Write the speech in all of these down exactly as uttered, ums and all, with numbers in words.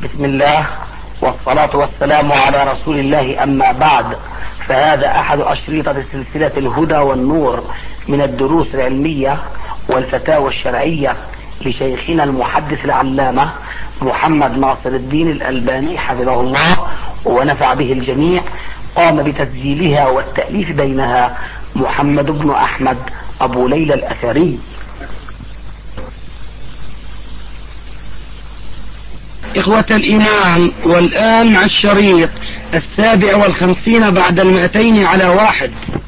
بسم الله والصلاة والسلام على رسول الله، أما بعد، فهذا أحد أشريطة سلسلة الهدى والنور من الدروس العلمية والفتاوى الشرعية لشيخنا المحدث العلامة محمد ناصر الدين الألباني حفظه الله ونفع به الجميع. قام بتسجيلها والتأليف بينها محمد بن أحمد أبو ليلى الأثري. إخوة الإيمان، والآن مع الشريط السابع والخمسين بعد المئتين على واحد.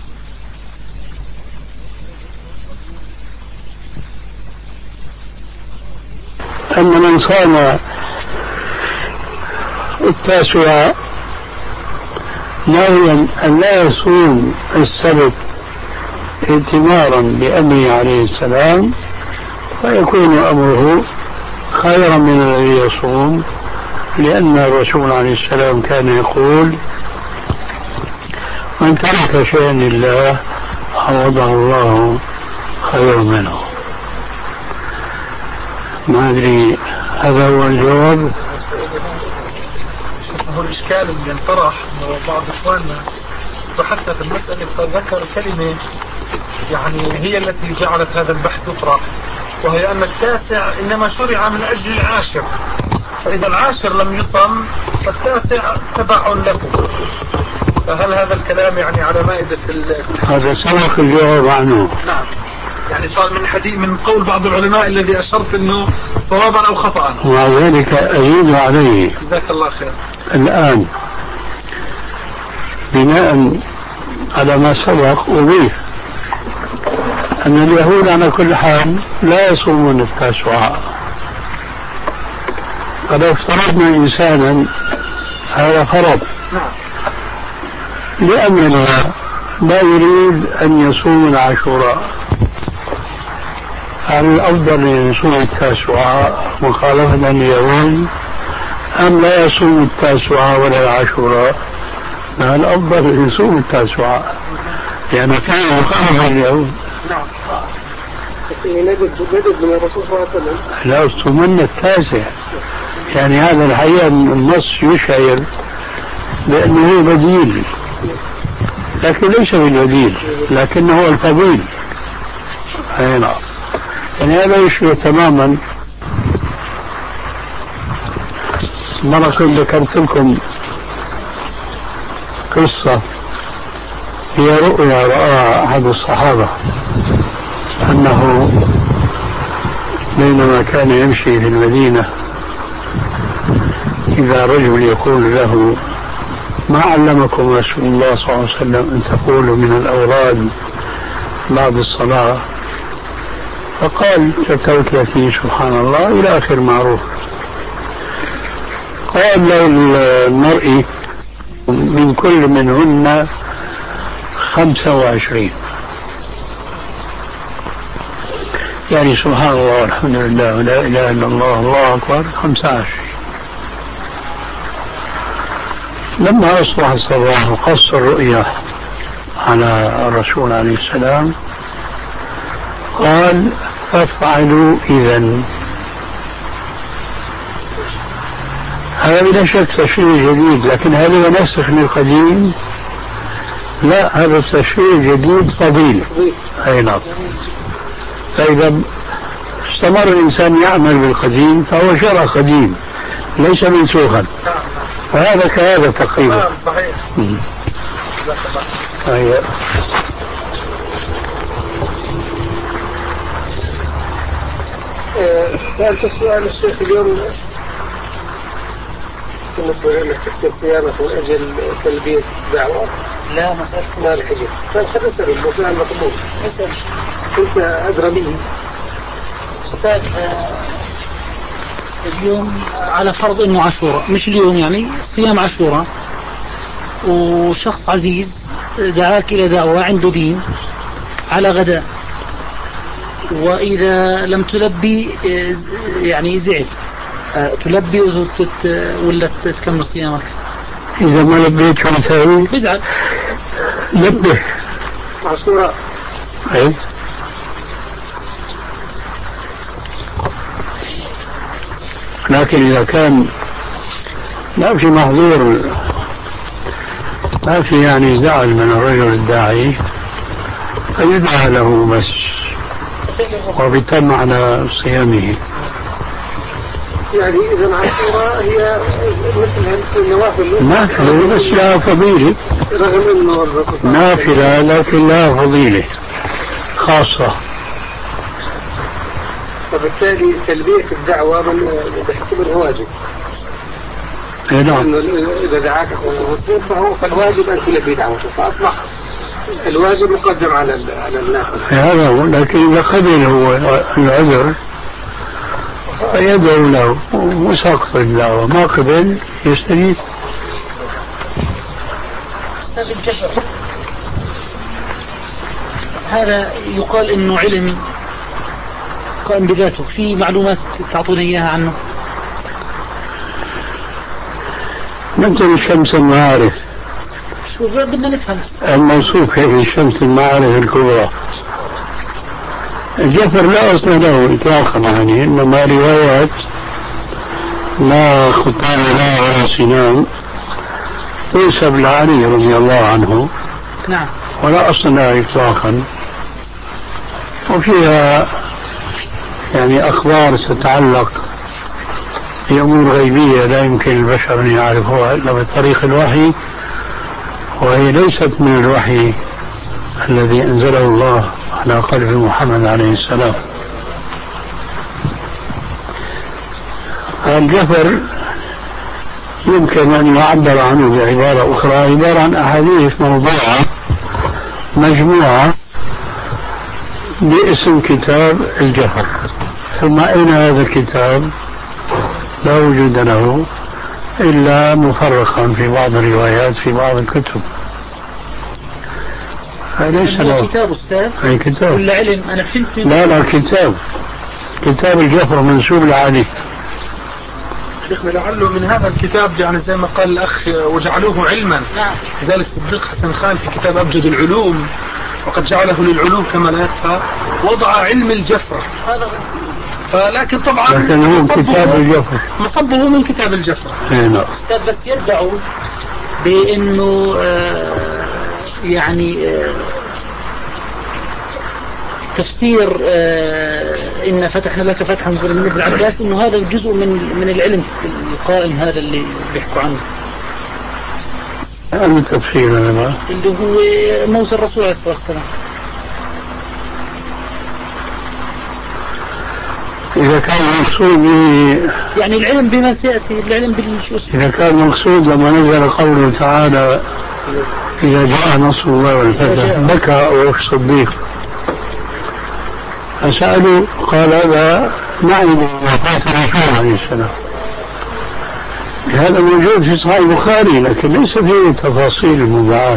أن من صام التاسع ناويا أن لا يصوم السبت ائتمارا بأمره عليه السلام فيكون أمره خيرا من الذي يصوم، لأن الرسول عليه السلام كان يقول: من ترك شيئا لله عوضه الله خيرا منه. ما أدري هذا هو الجواب. هو الإشكال اللي انطرح أنه بعض إخواننا تحدث في المسألة فذكر كلمة يعني هي التي جعلت هذا البحث يطرح، وهي أن التاسع إنما شرع من أجل العاشر، فإذا العاشر لم يصم فالتاسع تبع له. فهل هذا الكلام يعني على مائدة هذا سبق الجواب عنه؟ نعم، يعني صار من حديث من قول بعض العلماء الذي أشرت أنه صوابا أو خطأ، ومع ذلك أزيد عليه. جزاك الله خير. الآن بناء على ما سبق أضيف أن اليهود على كل حال لا يصومون التاسعاء. فلو افترضنا إنسانا هذا فرض لأمرنا لا يريد أن يصوم العاشوراء، هل الأفضل أن يصوم التاسعاء مخالفة لليهود أم لا يصوم التاسعاء ولا العاشوراء؟ هل الأفضل أن يصوم التاسعاء لأن كان مخالفا لليهود. نعم. نجد نجد من الرسول صلى الله عليه وسلم لا يصومن التاسع، يعني هذا الحقيقة النص يشعر بأنه هو بديل، لكن ليس بالبديل لكنه هو الفضيل. أي نعم، يعني هذا يشبه تماما. مرة كنت ذكرت لكم قصة، هي رؤيا رآها أحد الصحابة أنه بينما كان يمشي في المدينة إذا رجل يقول له: ما علمكم رسول الله صلى الله عليه وسلم أن تقولوا من الأوراد بعد الصلاة؟ فقال: ستة وثلاثين سبحان الله إلى آخر معروف. قال له المرء: من كل منهن خمسة وعشرين، يعني سبحان الله والحمد لله ولا إله إلا الله الله أكبر خمسة وعشرين. لما أصبح الصباح وقص الرؤيا على الرسول عليه السلام قال: فافعلوا إذن. هذا بلا شك تشريع جديد، لكن هل هو نسخ للقديم؟ لا، هذا التشريع جديد فضيل. أي نعم. فإذا استمر الإنسان يعمل بالقديم فهو شرع قديم ليس منسوخا، فهذا كهذا تقريبا. صحيح. صحيح. سألت السؤال الشيخ اليوم بالنسبة لك تفسير صيانة من أجل تلبية دعوة. لا مسألة ما الحجة؟ فالحد أسأل المسألة مقبول. أسأل كنت أدرى مني. أستاذ، اليوم على فرض إنه عاشوراء، مش اليوم يعني صيام عاشوراء، وشخص عزيز دعاك إلى دعوة عنده دين على غداء، وإذا لم تلبي يعني زعل، تلبي ولا تكمل صيامك؟ إذا ما لبيت شو نسوي؟ بزعل. لبه عاشوراء. أي. لكن إذا كان ما في محظور، ما في يعني زعل من الرجل الداعي، فيدعى له بس وبيتم على صيامه. يعني إذا عاشوراء هي مثل النوافل نافلة بس لها فضيلة، رغم أنه الرسول نافلة لكن لها فضيلة خاصة. وبالتالي تلبية الدعوة من بحكم الواجب. نعم. إذا دعاك مسلم فهو فالواجب أن تلبي دعوته، فأصبح الواجب مقدم على على النافل. هذا هو، لكن إذا قبل هو العذر يدعو له وساقط الدعوة، ما قبل يستجيب. أستاذ الجفر، هذا يقال إنه علم قائم بذاته، في معلومات تعطونا إياها عنه؟ مثل الشمس المعارف، شو بدنا نفهم الموصوف هي شمس المعارف الكبرى. الجفر لا أصل له إطلاقا، يعني إنما روايات لا خطان لا ولا سنان تنسب لعلي رضي الله عنه. نعم. ولا أصل لها إطلاقا، وفيها يعني أخبار تتعلق بأمور غيبية لا يمكن البشر أن يعرفوها إلا بطريق الوحي، وهي ليست من الوحي الذي أنزله الله على قلب محمد عليه السلام. الجفر يمكن أن يعبر عنه بعبارة أخرى، عبارة عن أحاديث موضوعة مجموعة باسم كتاب الجفر. ثم أين هذا الكتاب؟ لا وجود له إلا مفرقا في بعض الروايات في بعض الكتب. ليس له كتاب أستاذ؟ أي كتاب ولا علم؟ أنا فهمت. لا لا كتاب، كتاب الجفر منسوب لعلي. شيخنا لعله من هذا الكتاب يعني زي ما قال الأخ وجعلوه علما. نعم. لذلك الصديق حسن خان في كتاب أبجد العلوم وقد جعله للعلوم كما لا يخفى وضع علم الجفر. هذا فلكن طبعا لكن هو كتاب الجفر، مصبه من كتاب الجفر. نعم. أستاذ بس يدعوا بأنه آه يعني آه تفسير آه إن فتحنا لك فتحا من ابن عباس، إنه هذا جزء من من العلم القائم هذا اللي بيحكوا عنه. هذا التفسير هذا اللي هو موت الرسول عليه الصلاة والسلام. إذا كان مقصود يعني العلم بما سيأتي، العلم بالشيء. إذا كان مقصود لما نزل قوله تعالى إذا جاء نصر الله والفتح بكى أبو الصديق، فسألوا قال هذا معنى وفاة الرسول عليه السلام. هذا موجود في صحيح البخاري لكن ليس فيه تفاصيل المباعات.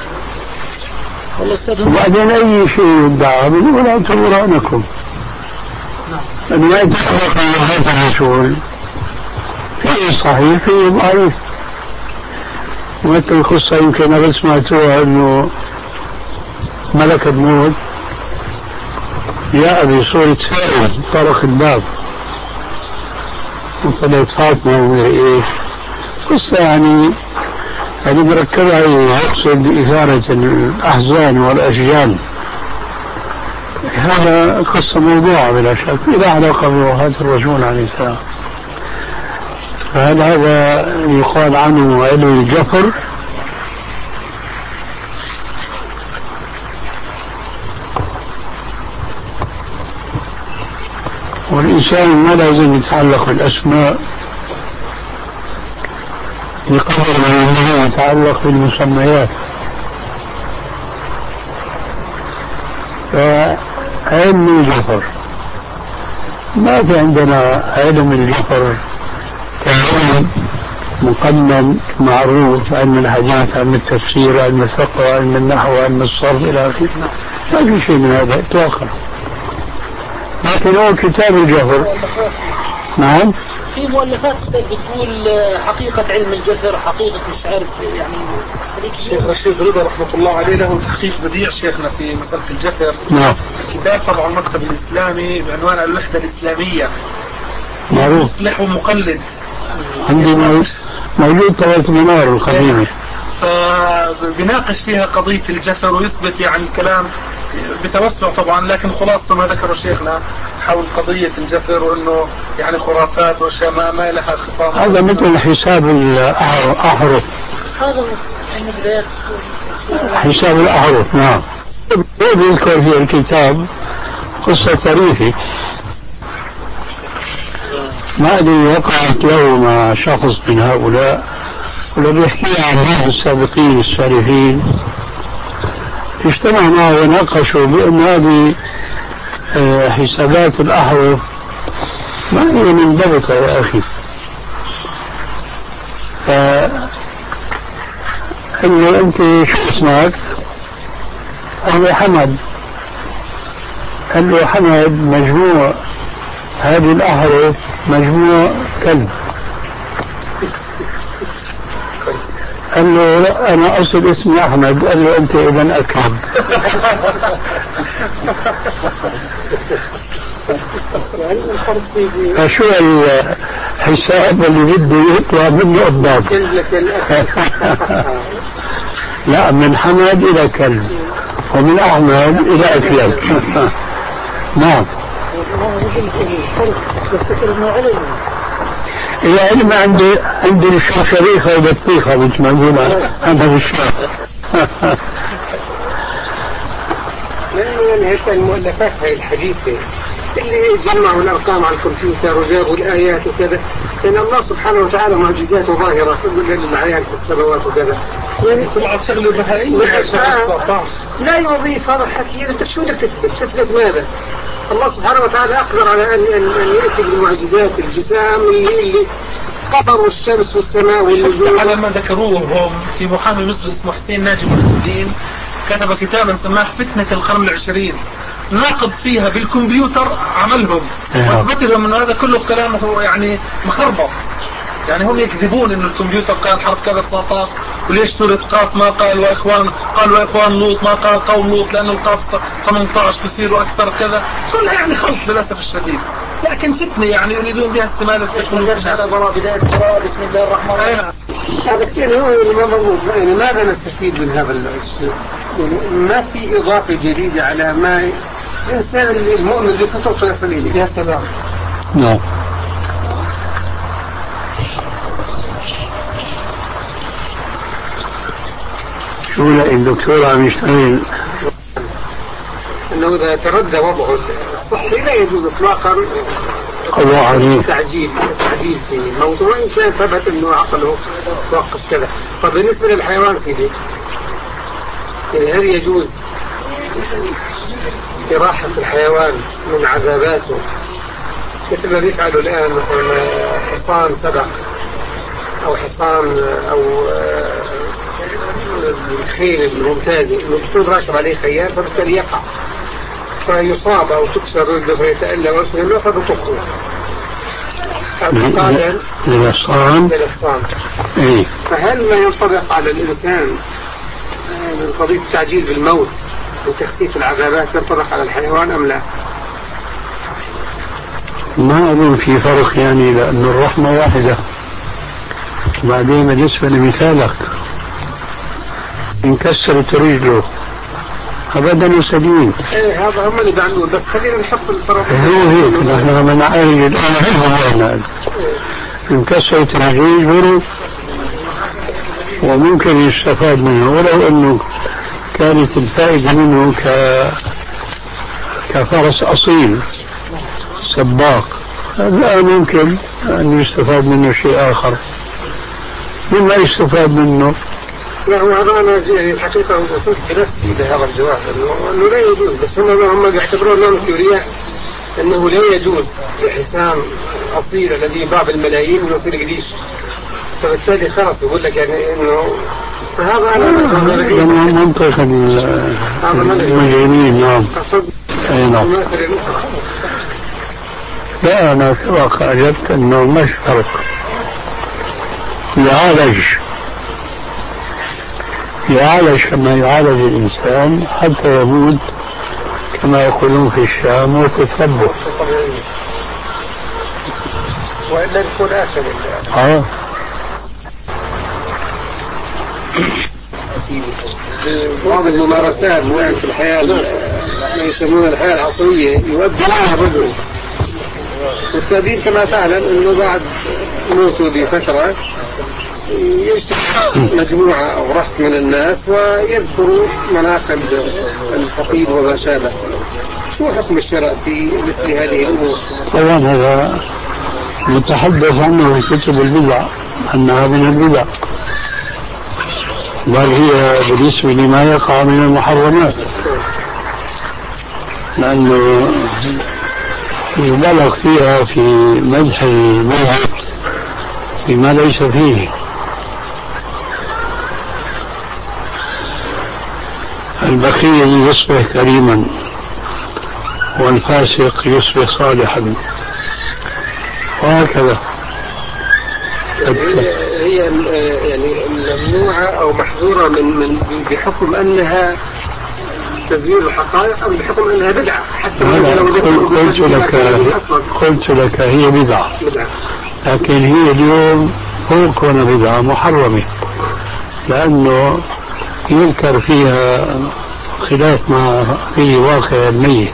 وبعدين أي شيء يدعى بنقول أنتم برهانكم أن لا يتحقق وفاة الرسول فيه صحيح فيه ضعيف. ومثل القصة يمكن أنا سمعتوها أنه ملك الموت جاء بصورة سائل طرق الباب وطلعت فاطمة ومدري إيش، قصة يعني هذه مركبة يقصد إثارة الأحزان والأشجان. هذا قصة موضوعة بلا شك إذا علاقة بوفاة الرسول عليه السلام. فهل هذا يقال عنه علم الجفر؟ والإنسان ما لازم يتعلق بالأسماء بقدر ما أنه يتعلق بالمسميات. فعلم الجفر ما في عندنا علم الجفر كعلم مقنن معروف، علم الحديث، علم التفسير، علم الفقه، علم النحو، علم الصرف إلى آخره. ما في شيء من هذا إطلاقا. لكن هو كتاب الجفر. نعم. في مؤلفات بتقول حقيقة علم الجفر، حقيقة مش عارف يعني. الشيخ الشيخ رضا رحمة الله عليه له تحقيق بديع شيخنا في مسألة الجفر. نعم. كتاب طبعا المكتب الإسلامي بعنوان الوحدة الإسلامية. معروف. مصلح ومقلد. عندي موجود طاولة المنار القديمة. فبناقش فيها قضية الجسر ويثبت يعني الكلام بتوسع طبعا، لكن خلاصة ما ذكره شيخنا حول قضية الجسر وانه يعني خرافات واشياء ما, ما لها خطاب. هذا مثل حساب الأحرف. هذا من بداية حساب الأحرف. نعم. يذكر في الكتاب قصة طريفة، ما أدري وقعت له مع شخص من هؤلاء، ولا بيحكي عن بعض السابقين السالفين اجتمعوا معه وناقشوا بأن هذه حسابات الأحرف ما هي منضبطة يا أخي. قال له أنت شو اسمك؟ قال له حمد. قال له حمد مجموع هذه الأحرف مجموع كلب. قال له لا أنا أصل اسمي أحمد. قال له أنت ابن أكرم. فشو الحساب اللي بده يطلع منه الضاد؟ لا، من حمد إلى كلب ومن أحمد إلى أكلب. نعم. إلى علم عندي عندي الشريخة وبطيخة مثل ما نقول أنا بالشرق. من هيك المؤلفات هاي الحديثة اللي جمعوا الأرقام على الكمبيوتر وجابوا الآيات وكذا، لأن الله سبحانه وتعالى معجزاته ظاهرة كل العيال في السماوات وكذا، يعني طلعت شغله بهائية. لا يضيف هذا الحكي. أنت شو بدك تثبت؟ تثبت ماذا؟ الله سبحانه وتعالى أقدر على أن أن أن يأتي بالمعجزات الجسام اللي اللي قمر والشمس والسماء والنجوم. على ما ذكروه هم في محامي مصري اسمه حسين ناجم الدين، كتب كتابا سماه فتنة القرن العشرين، ناقض فيها بالكمبيوتر عملهم واثبت لهم انه هذا كله كلامه يعني مخربط. يعني هم يكذبون انه الكمبيوتر قال حرف كذا تسعة عشر، وليش سورة قاف ما قال واخوان قال واخوان لوط ما قال قوم لوط لانه القاف ثمانية عشر بصير اكثر كذا. كلها يعني خلط للاسف الشديد، لكن فتنة يعني يريدون بها استمال التكنولوجيا. على براء بداية براء بسم الله الرحمن الرحيم. هذا كثير هو يعني ماذا نستفيد من هذا الشيء؟ يعني ما في إضافة جديدة على ما الإنسان المؤمن بفطرته يصل إليه. يا سلام. نعم. شو لا الدكتور عم يشتغل انه اذا تردى وضعه الصحي لا يجوز اطلاقا الله عليه تعجيل تعجيل في الموت، وان كان ثبت انه عقله توقف كذا. فبالنسبه للحيوان سيدي، يعني هل يجوز إراحة الحيوان من عذاباته مثل ما بيفعلوا الآن مثلا حصان سبق أو حصان أو الخيل الممتازة إنه بتكون راكب عليه خيال فبالتالي يقع فيصاب أو تكسر رجله فيتألم واسمه له فبتخه للحصان. إيه. فهل ما ينطبق على الإنسان من قضية التعجيل بالموت وتخفيف العذابات ينطبق على الحيوان أم لا؟ ما أظن في فرق يعني، لأن الرحمة واحدة. بعدين بالنسبة لمثالك انكسرت رجله أبدا سليم. إيه هذا هم اللي بيعملون، بس خلينا نحط الفرق. هو هيك نحن من عالج الآن هم انكسرت رجله وممكن يستفاد منه، ولو أنه كانت الفائدة منه ك... كفرس أصيل سباق، لا ممكن أن يستفاد منه شيء آخر. مما يستفاد منه لا هو هذا أنا الحقيقة وصلت بنفسي لهذا الجواب أنه لا يجوز، بس هم هم بيعتبرون أنهم تيوريا أنه لا يجوز لحسام أصيل الذي باع بالملايين أنه يصير قديش، فبالتالي خلاص يقول لك يعني أنه فهذا أنا منطق المجرمين. نعم. أي نعم. لا أنا سبق أجبت أنه مش فرق، يعالج يعالج كما يعالج الإنسان حتى يموت كما يقولون في الشام وتتثبت، وإلا يكون آخر. آه بعض الممارسات الآن في الحياة ما يسمونها الحياة العصرية يؤدي لها الرجل، والتأديب كما تعلم أنه بعد موته بفترة يجتمع مجموعة أو رهط من الناس ويذكروا مناقب الفقيد وما شابه. شو حكم الشرع في مثل هذه الأمور؟ طبعا هذا متحدث عنه في كتب البدع أنها من البدع، بل هي بالنسبة لما يقع من المحرمات، لأنه يبالغ فيها في مدح الميت بما ليس فيه. البخيل يصبح كريما والفاسق يصبح صالحا وهكذا. هي يعني ممنوعة أو محظورة من من بحكم أنها تزوير الحقائق أم بحكم أنها بدعة؟ حتى لو قلت لك قلت لك هي بدعة، لكن هي اليوم هو كون بدعة محرمة، لأنه يذكر فيها خلاف ما فيه واقع الميت،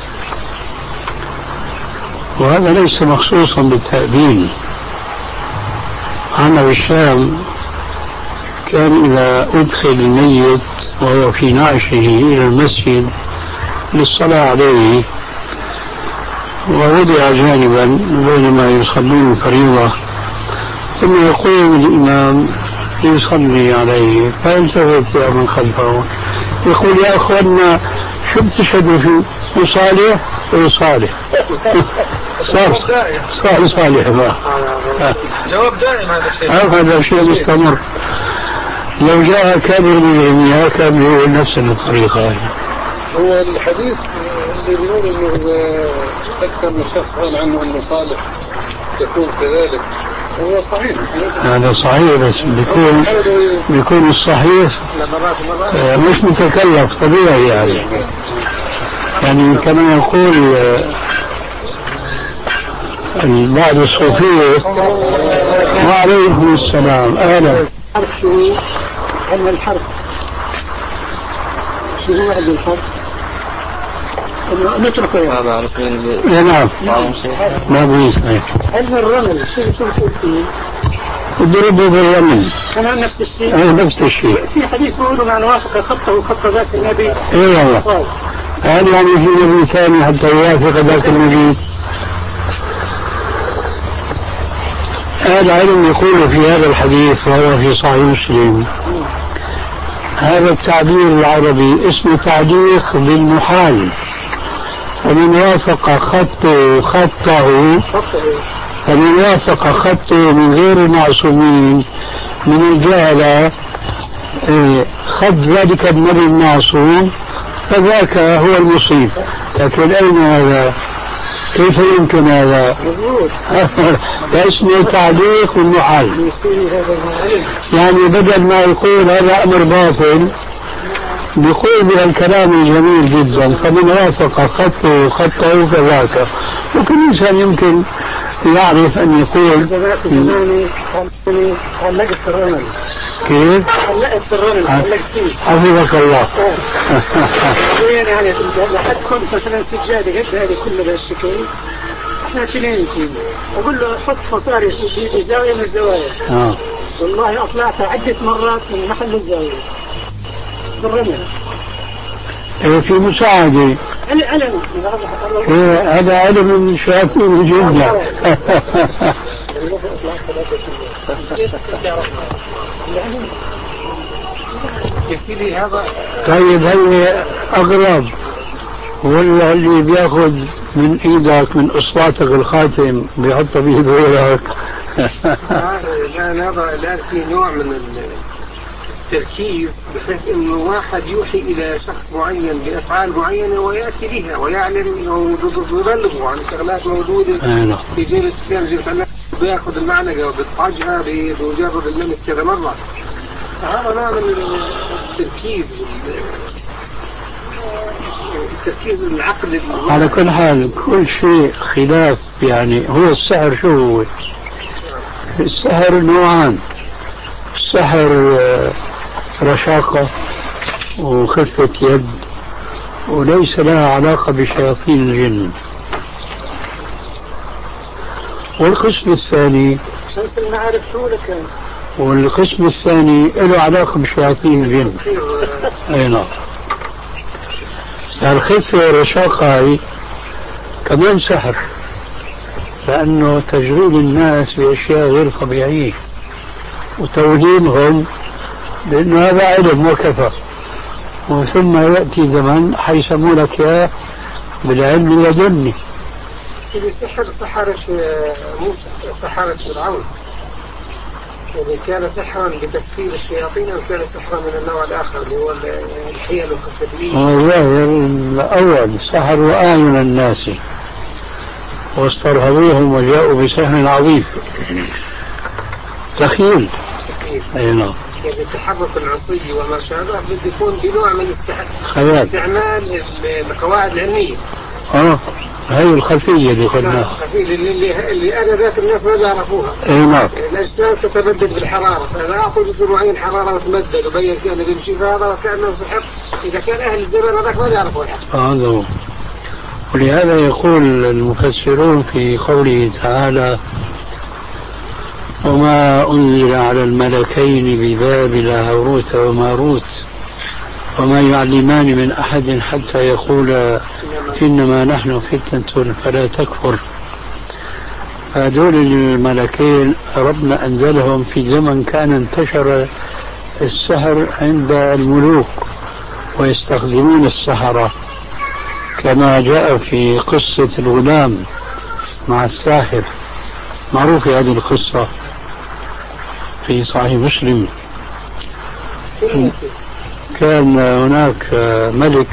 وهذا ليس مخصوصا بالتأبين. عنا بالشام كان إذا أدخل الميت وهو في نعشه إلى المسجد للصلاة عليه ووضع جانبا بينما يصلون الفريضة، ثم يقوم الإمام يصلي عليه، فيلتفت من خلفه يقول: يا أخوانا شو بتشهدوا فيه؟ صالح وصالح صار صار صالح بقى. جواب دائم هذا الشيء. هذا شيء مستمر. لو جاء كابر من العلمية كان يقول نفس الطريقة. هو الحديث اللي بيقول انه اكثر من شخص قال عنه انه صالح يكون كذلك هو صحيح. هذا صحيح، بس بيكون بيكون الصحيح مش متكلف طبيعي يعني. يعني كما يقول بعض الصوفية: وعليكم السلام أهلا. شو علم الحرف؟ شو هو علم الحرف؟ نتركه يا نعم ما بيس. علم الرمل شو شو بتقول فيه؟ اضربوا بالرمل. كمان نفس الشيء. ايه نفس الشيء. في حديث بيقولوا من وافق خطه خط ذات النبي. ايه والله. هل يعني في نبي ثاني حتى يوافق ذاك النبي؟ هذا علم يقول في هذا الحديث وهو في صحيح مسلم: هذا التعبير العربي اسمه تعليق بالمحال، فمن وافق خطه خطه فمن وافق خطه من غير المعصومين من الجهلة خط ذلك النبي المعصوم فذاك هو المصيب. لكن أين هذا؟ كيف يمكن هذا؟ اسمه تعليق والمحال. يعني بدل ما يقول هذا أمر باطل بيقول بهالكلام الجميل جدا: فمن وافق خطه خطه فذاك. وكل إنسان يمكن يعرف أن يقول علقت في الرمل. كيف؟ علقت في الرمل. علقت فيه. حفظك الله. يعني لحد كنت مثلا سجادة قد هذه كلها بهالشكل، احنا اثنين فيه، اقول له حط مصاري في زاوية من الزوايا. آه. والله اطلعت عدة مرات من محل الزاوية بالرمل. إيه في مساعدة. علم. إيه هذا علم من شياطين الجن. طيب هل أغرب ولا اللي بياخذ من ايدك من اصبعتك الخاتم بيحطه بيده وياك؟ لا هذا الآن في نوع من التركيز بحيث انه واحد يوحي الى شخص معين بافعال معينه وياتي بها ويعلم ويبلغه عن شغلات موجوده في جيبه فلان جيبه علان، بياخذ المعلقه وبيطعجها بمجرد اللمس كذا مره. هذا نوع من التركيز التركيز العقل. على كل حال كل شيء خلاف. يعني هو السحر شو هو؟ السحر نوعان: السحر رشاقة وخفة يد وليس لها علاقة بشياطين الجن. والقسم الثاني شمس المعارف حولك والقسم الثاني له علاقة بشياطين الجن. أي نعم. الخفة والرشاقة هي كمان سحر، لأنه تشغيل الناس بأشياء غير طبيعية وتوهيمهم بأنه هذا علم وكفى، وثم يأتي زمن حيسموا لك يا بالعلم اللدني. السحر سحرة موسى، سحرة فرعون، يعني كان سحرا بتسخير الشياطين أو كان سحرا من النوع الآخر اللي هو الحيل والتدليل؟ والله الأول سحروا أعين الناس واسترهبوهم وجاءوا بسحر عظيم. تخيل. أي نعم. يعني التحرك العصي وما شابه بده يكون بنوع من خيال، استعمال القواعد العلمية. اه هي الخفية اللي قلناها، الخفية اللي, اللي, اللي أنا ذات الناس ما بيعرفوها. اي نعم. الأجسام تتبدد بالحرارة، فإذا أعطوا جزء معين حرارة وتمدد وبين كأنه بيمشي، فهذا كأنه سحر. إذا كان أهل الزمن هذاك ما بيعرفوا الحق. هذا هو. ولهذا يقول المفسرون في قوله تعالى: وما أنزل على الملكين ببابل هاروت وماروت وما يعلمان من أحد حتى يقولا إنما نحن فتنة فلا تكفر. هذول الملكين ربنا أنزلهم في زمن كان انتشر السحر عند الملوك ويستخدمون السحرة، كما جاء في قصة الغلام مع الساحر، معروفة هذه القصة في صحيح مسلم. كان هناك ملك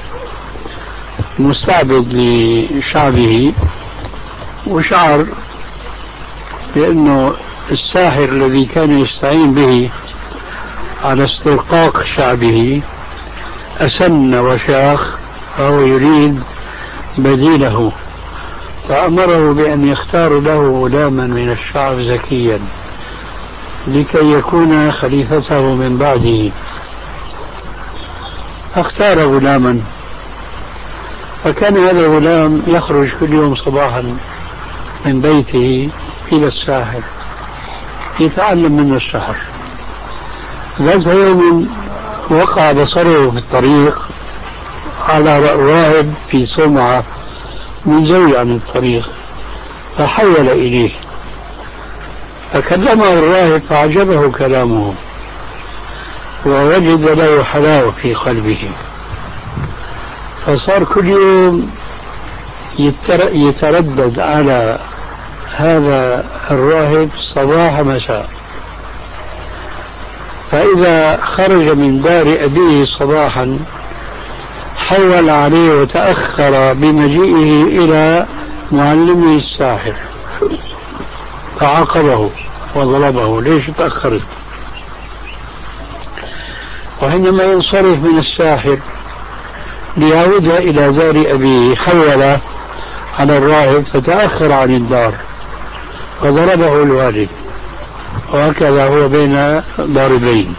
مستعبد لشعبه، وشعر بأنه الساحر الذي كان يستعين به على استرقاق شعبه أسن وشاخ، فهو يريد بديله، فأمره بأن يختار له غلاما من الشعب زكيا لكي يكون خليفته من بعده. فاختار غلاما، فكان هذا الغلام يخرج كل يوم صباحا من بيته إلى الساحر يتعلم منه السحر. ذات يوم وقع بصره في الطريق على راهب في صومعة من زوي عن الطريق، فحول إليه فكلمه الراهب فعجبه كلامه ووجد له حلاوة في قلبه، فصار كل يوم يتردد على هذا الراهب صباح مساء. فإذا خرج من دار أبيه صباحا حول عليه وتأخر بمجيئه إلى معلمه الساحر، فعاقبه وضربه: ليش تأخرت؟ وحينما ينصرف من الساحر ليعود إلى دار أبيه حول على الراهب فتأخر عن الدار فضربه الوالد، وهكذا هو بين ضاربين.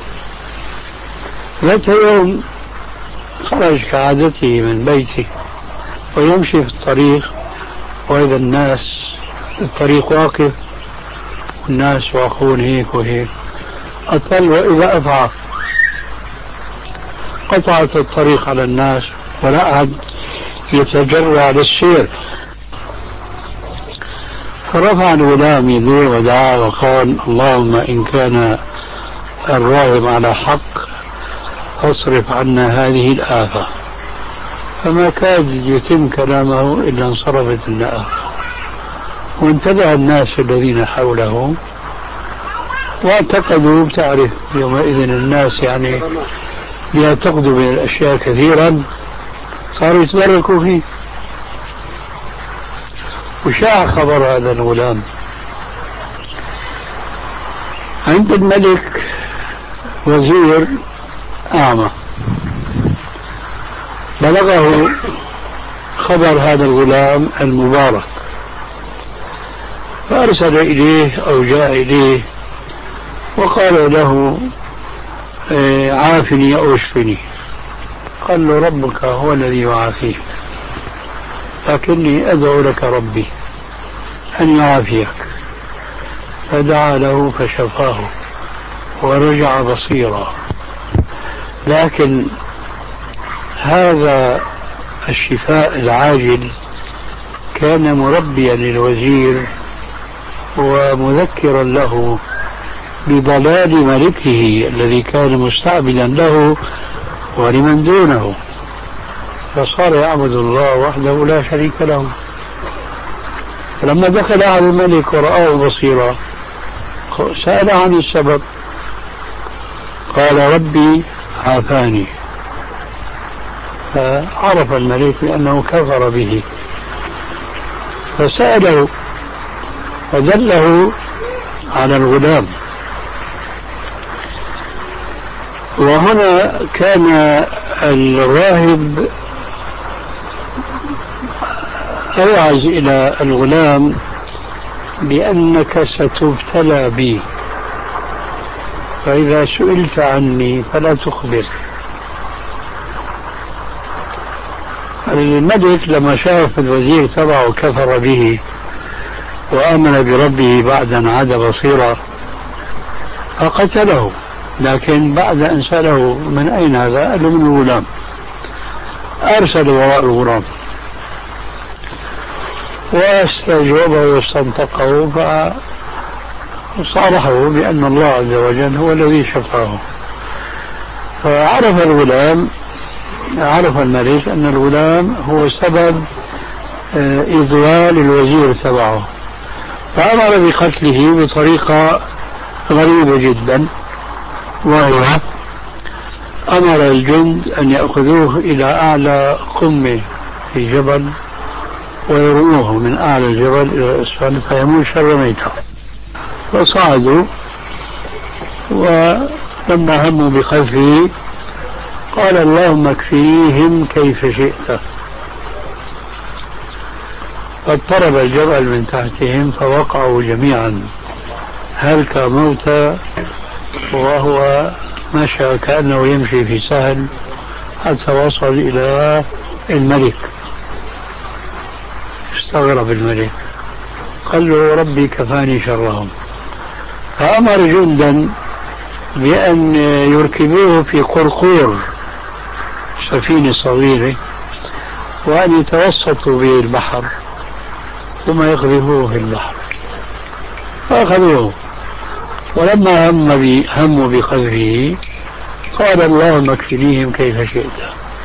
ذات يوم خرج كعادته من بيته ويمشي في الطريق، وإذا الناس الطريق واقف والناس واقفون هيك وهيك، أطل وإذا أفعى قطعت الطريق على الناس ولا أحد يتجرع على السير. فرفع الغلام يديه ودعا وقال: اللهم إن كان الراهب على حق فاصرف عنا هذه الآفة. فما كاد يتم كلامه إلا انصرفت النآفة، وانتبه الناس الذين حوله واعتقدوا، بتعرف يومئذ الناس يعني يعتقدوا بالأشياء كثيرا، صاروا يتبركوا فيه. وشاع خبر هذا الغلام عند الملك وزير أعمى، بلغه خبر هذا الغلام المبارك، فأرسل إليه أو جاء إليه وقال له: عافني أو اشفني. قال له ربك هو الذي يعافيك، لكني أدعو لك ربي أن يعافيك. فدعا له فشفاه ورجع بصيرا. لكن هذا الشفاء العاجل كان مربيا للوزير ومذكرا له بضلال ملكه الذي كان مستعبدا له ولمن دونه، فصار يعبد الله وحده لا شريك له. فلما دخل على الملك ورآه بصيرا سأل عن السبب، قال ربي عافاني. فعرف الملك لأنه كفر به، فسأله فدله على الغلام. وهنا كان الراهب أوعز إلى الغلام بأنك ستبتلى بي، فإذا سئلت عني فلا تخبر. الملك لما شاف الوزير تبعه وكفر به وآمن بربه بعد أن عاد بصيرا فقتله، لكن بعد أن سأله من أين هذا قال له من الغلام، أرسل وراء الغلام واستجوبه واستنطقه فصارحه بأن الله عز وجل هو الذي شفاه. فعرف الغلام عرف الملك أن الغلام هو سبب إضلال الوزير تبعه، فأمر بقتله بطريقة غريبة جدا، وهو أمر الجند أن يأخذوه إلى أعلى قمة في جبل ويرموه من أعلى الجبل إلى أسفل فيموت شر ميتا. فصعدوا، ولما هموا بقذفه قال اللهم اكفيهم كيف شئت، فاضطرب الجبل من تحتهم فوقعوا جميعا هلك موتى، وهو مشى كأنه يمشي في سهل حتى وصل إلى الملك. استغرب الملك، قال له ربي كفاني شرهم، فأمر جندا بأن يركبوه في قرقور سفينة صغيرة وأن يتوسطوا به البحر ثم يقذفوه في البحر. فأخذوه، ولما هم هموا بقذفه قال اللهم اكفنيهم كيف شئت،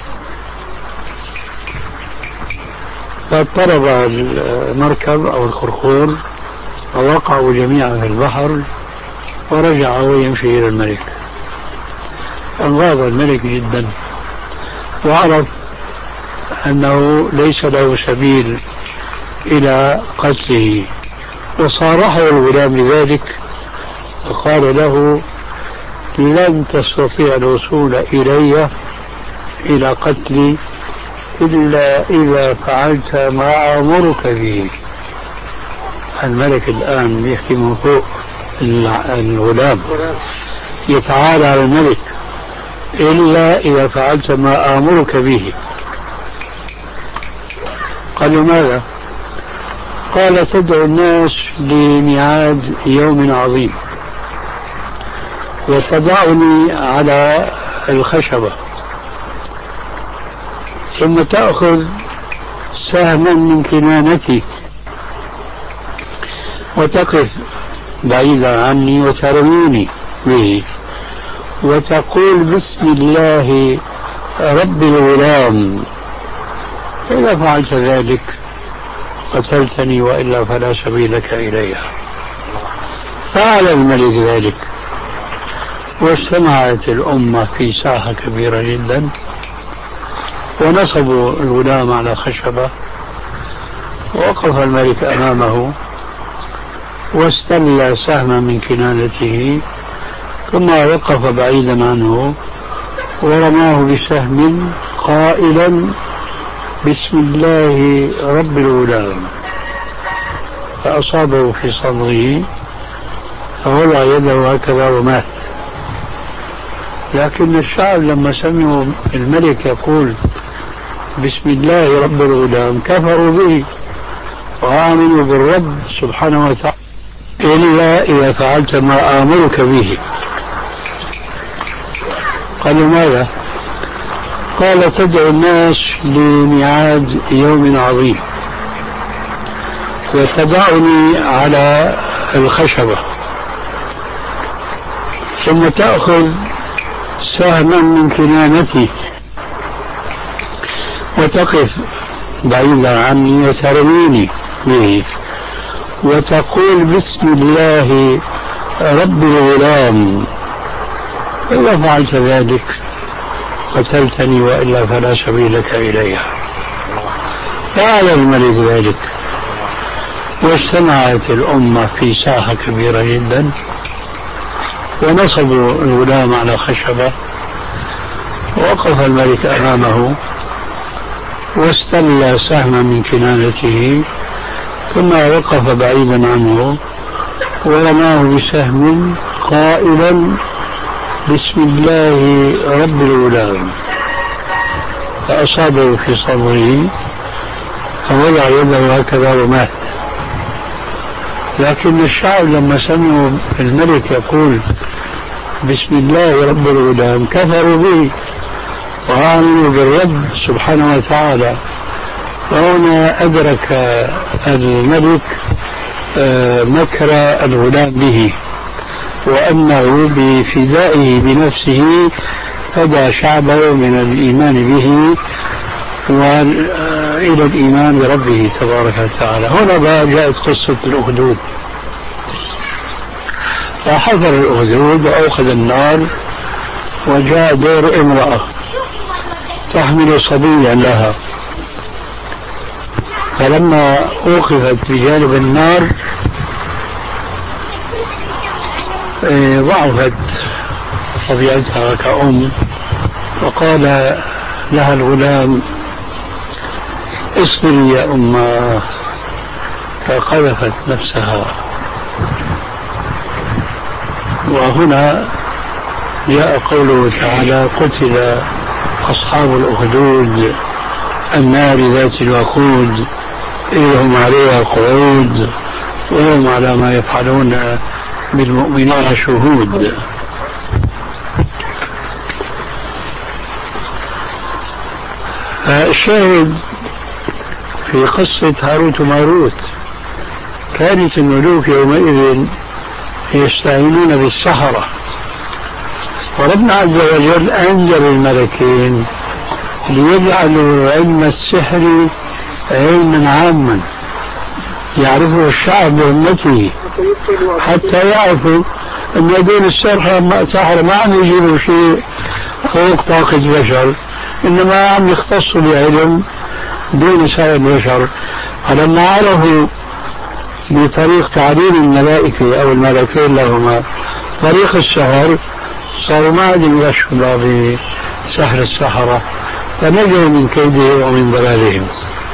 فاضطرب المركب أو الخرخور ووقعوا جميعا في البحر، ورجع ويمشي إلى الملك. انغاض الملك جدا وعرف أنه ليس له سبيل إلى قتله، وصارحه الغلام بذلك وقال له لن تستطيع الوصول إلي إلى قتلي إلا إذا فعلت ما أمرك به. الملك الآن يحكي من فوق، الغلام يتعالى على الملك، إلا إذا فعلت ما آمرك به. قال له ماذا؟ قال تدعو الناس لميعاد يوم عظيم وتضعني على الخشبة، ثم تأخذ سهما من كنانتي وتقف بعيدا عني وترميني به وتقول بسم الله رب الغلام، فإذا فعلت ذلك قتلتني وإلا فلا سبيل لك إليها. فعل الملك ذلك، واجتمعت الأمة في ساحة كبيرة جدا، ونصبوا الغلام على خشبة، ووقف الملك أمامه واستل سهما من كنانته، ثم وقف بعيدا عنه ورماه بسهم قائلا بسم الله رب الغلام، فأصابه في صدره فوضع يده هكذا ومات. لكن الشعب لما سمعوا الملك يقول بسم الله رب الغلام كفروا به وآمنوا بالرب سبحانه وتعالى إلا إذا فعلت ما آمرك به. قالوا ماذا؟ قال تدعو الناس لميعاد يوم عظيم وتضعني على الخشبة ثم تأخذ سهما من كنانتي وتقف بعيدا عني وترميني به وتقول بسم الله رب الغلام، إذا فعلت ذلك قتلتني وإلا فلا سبيل لك إليها. فعل الملك ذلك واجتمعت الأمة في ساحة كبيرة جدا ونصبوا الغلام على خشبة ووقف الملك أمامه واستل سهما من كنانته ثم وقف بعيدا عنه ورماه بسهم قائلا بسم الله رب الغلام، فأصابه في صدره فوضع يده هكذا ومات. لكن الشعب لما سمعوا الملك يقول بسم الله رب الغلام كفروا به وآمنوا بالرب سبحانه وتعالى. وهنا أدرك الملك مكر الغلام به وأنه بفدائه بنفسه فدى شعبه من الإيمان به وإلى الإيمان بربه تبارك وتعالى. هنا بقى جاءت قصة الأخدود، فحفر الأخدود وأوقد النار وجاء دور امرأة تحمل صبيا لها، فلما أوقفت بجانب النار ضعفت طبيعتها كأم وقال لها الغلام اصبري يا أمه، فقذفت نفسها. وهنا جاء قوله تعالى قتل أصحاب الأخدود النار ذات الوقود إذ هم عليها قعود وهم على ما يفعلون بالمؤمنين شهود. الشاهد في قصة هاروت وماروت كانت الملوك يومئذ يستعينون بالسحرة، وربنا عز وجل أنزل الملكين ليجعلوا علم السحر علما عاما يعرفه الشعب بأمته، حتى يعرفوا أن هذول السحرة ما عم يجيبوا شيء فوق طاقة البشر، إنما عم يختصوا بعلم دون سائر البشر. فلما عرفوا بطريق تعليم الملائكة أو الملكين لهما طريق السحر صاروا ما عندهم يشغلوا بسحر السحرة فنجوا من كيدهم ومن ضلالهم.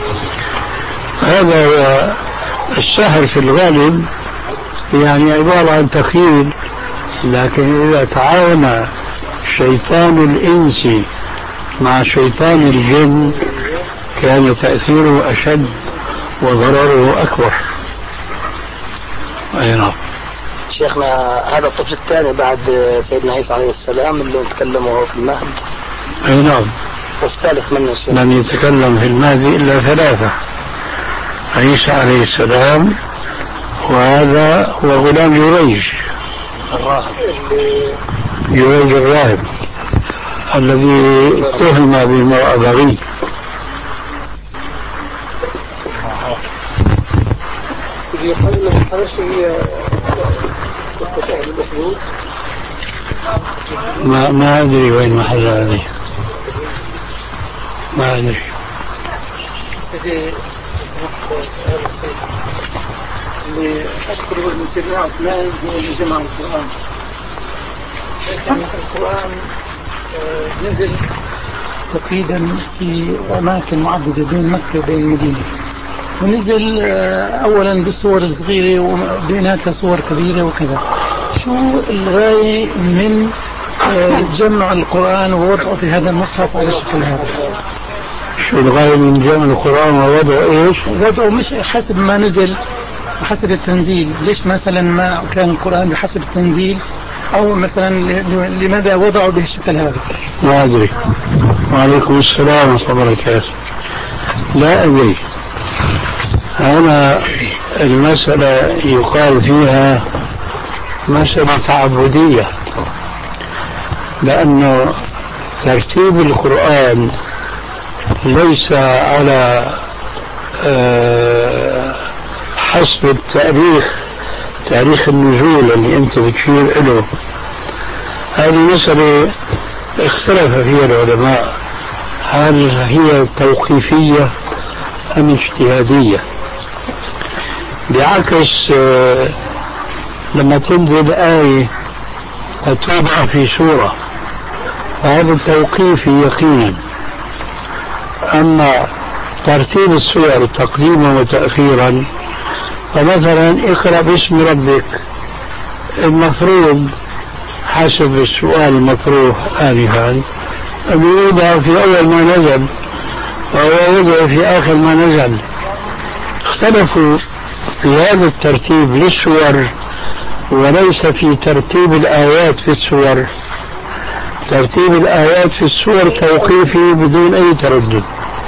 هذا هو السحر في الغالب، يعني عبارة عن تخيل، لكن إذا تعاون شيطان الإنس مع شيطان الجن كان تأثيره أشد وضرره أكبر. أي نعم. شيخنا هذا الطفل الثاني بعد سيدنا عيسى عليه السلام اللي تكلموا في المهد. أي نعم. والثالث من الشيخ لم يتكلم في المهد إلا ثلاثة: عيسى عليه السلام، وهذا هو غلام جريج الراهب جريج الراهب الذي اتهم بامرأة بغي. ما ما أدري وين محل هذه، ما أدري. اللي أذكر من سيدنا عثمان هو اللي جمع القرآن. كان القرآن نزل تقريبا في أماكن معددة بين مكة وبين المدينة، ونزل أولا بالصور الصغيرة وبينها صور كبيرة وكذا. شو الغاية من جمع القرآن ووضعه في هذا المصحف على الشكل هذا؟ شو الغاية من جمع القرآن ووضعه إيش؟ وضعه مش حسب ما نزل حسب التنزيل. ليش مثلا ما كان القرآن بحسب التنزيل، أو مثلا لماذا وضعوا بهالشكل هذا؟ ما أدري. وعليكم السلام ورحمة الله وبركاته. لا أدري. هنا المسألة يقال فيها مسألة تعبدية، لأنه ترتيب القرآن ليس على حسب التاريخ، تاريخ النزول اللي أنت بتشير إله. هذه مسألة اختلف فيها العلماء، هل هي توقيفية أم اجتهادية؟ بعكس لما تنزل آية وتوضع في سورة فهذا التوقيف يقينا. أما ترتيب السور تقديما وتأخيرا، فمثلا اقرأ باسم ربك، المفروض حسب السؤال المطروح آنفا أن يوضع في أول ما نزل وهو وضع في آخر ما نزل. اختلفوا في هذا الترتيب للسور وليس في ترتيب الآيات في السور. ترتيب الآيات في السور توقيفي بدون أي تردد.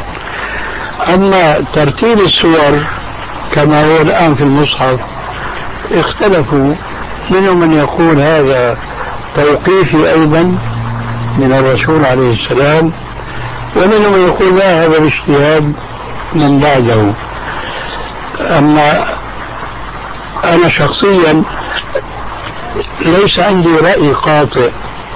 أما ترتيب السور كما هو الآن في المصحف اختلفوا، منهم من يقول هذا توقيفي أيضا من الرسول عليه السلام، ومنهم من يقول لا، هذا الاجتهاد من بعده. أما أنا شخصيا ليس عندي رأي قاطع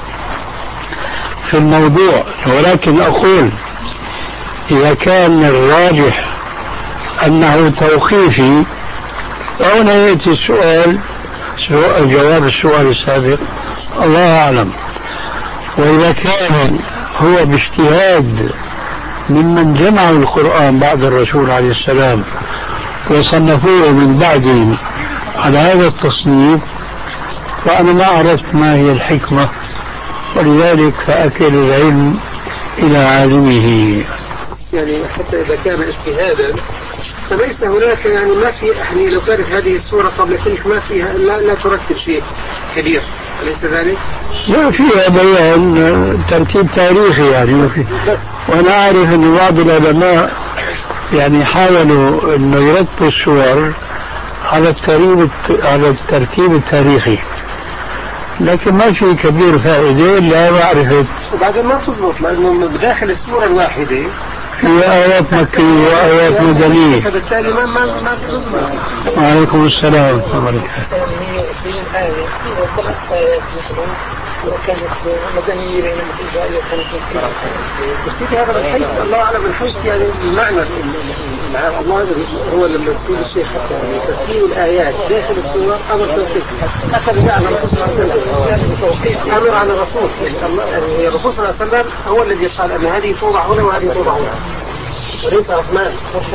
في الموضوع، ولكن أقول إذا كان الراجح أنه توقيفي فهنا يأتي السؤال، جواب السؤال السابق الله أعلم. وإذا كان هو باجتهاد ممن جمعوا القرآن بعد الرسول عليه السلام وصنفوه من بعده على هذا التصنيف، فأنا ما عرفت ما هي الحكمة، ولذلك فأكل العلم إلى عالمه. يعني حتى إذا كان اجتهادا فليس هناك، يعني ما في، يعني لو كانت هذه السورة قبل تلك ما فيها، لا, لا ترتب شيء كبير، أليس ذلك؟ لا، فيها بيان ترتيب تاريخي يعني. وأنا أعرف أن بعض العلماء يعني حاولوا أنه يرتبوا السور على الترتيب على الترتيب التاريخي، لكن ما في كبير فائدة إلا معرفة. وبعدين ما تضبط، لأنه بداخل السورة الواحدة في آيات مكية وآيات مدنية، فبالتالي ما ما ما تضبط. وعليكم السلام ورحمة الله وبركاته. وكانت مدنية بين المخرجات وكانت مكية. بس هذا الحيث الله أعلم الحيث، يعني المعنى الله هو لما يقول الشيخ حتى يعني ترتيب الآيات داخل السورة أمر توقيف، أخذ بقى على الرسول صلى الله عليه وسلم، أمر على الرسول. يعني الرسول صلى الله عليه وسلم هو الذي قال أن هذه توضع هنا وهذه توضع هنا، وليس عثمان.